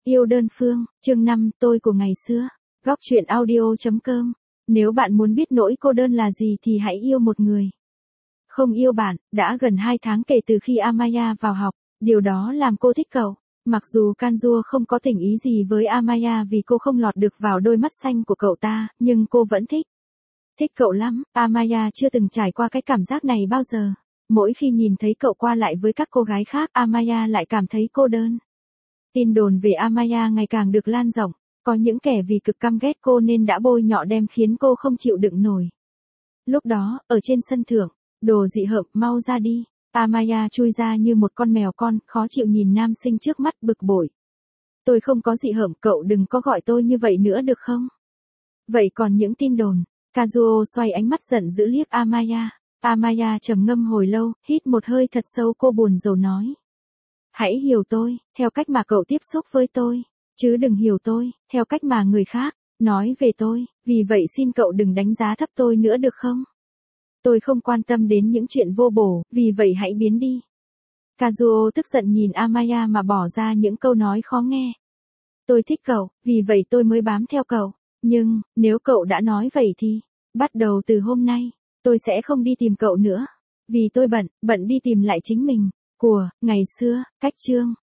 Yêu đơn phương, chương 5, tôi của ngày xưa. Góc truyện audio.com. Nếu bạn muốn biết nỗi cô đơn là gì thì hãy yêu một người. Không yêu bạn, đã gần 2 tháng kể từ khi Amaya vào học, điều đó làm cô thích cậu. Mặc dù Kanjuro không có tình ý gì với Amaya vì cô không lọt được vào đôi mắt xanh của cậu ta, nhưng cô vẫn thích. Thích cậu lắm, Amaya chưa từng trải qua cái cảm giác này bao giờ. Mỗi khi nhìn thấy cậu qua lại với các cô gái khác, Amaya lại cảm thấy cô đơn. Tin đồn về Amaya ngày càng được lan rộng, có những kẻ vì cực căm ghét cô nên đã bôi nhọ đem khiến cô không chịu đựng nổi. Lúc đó, ở trên sân thượng, đồ dị hợm, mau ra đi. Amaya chui ra như một con mèo con, khó chịu nhìn nam sinh trước mắt bực bội. Tôi không có dị hợm, cậu đừng có gọi tôi như vậy nữa được không? Vậy còn những tin đồn, Kazuo xoay ánh mắt giận dữ liếc Amaya. Amaya trầm ngâm hồi lâu, hít một hơi thật sâu, cô buồn rầu nói. Hãy hiểu tôi, theo cách mà cậu tiếp xúc với tôi, chứ đừng hiểu tôi, theo cách mà người khác nói về tôi, vì vậy xin cậu đừng đánh giá thấp tôi nữa được không? Tôi không quan tâm đến những chuyện vô bổ, vì vậy hãy biến đi. Kazuo tức giận nhìn Amaya mà bỏ ra những câu nói khó nghe. Tôi thích cậu, vì vậy tôi mới bám theo cậu, nhưng, nếu cậu đã nói vậy thì, bắt đầu từ hôm nay, tôi sẽ không đi tìm cậu nữa, vì tôi bận đi tìm lại chính mình. Của, ngày xưa, cách chương.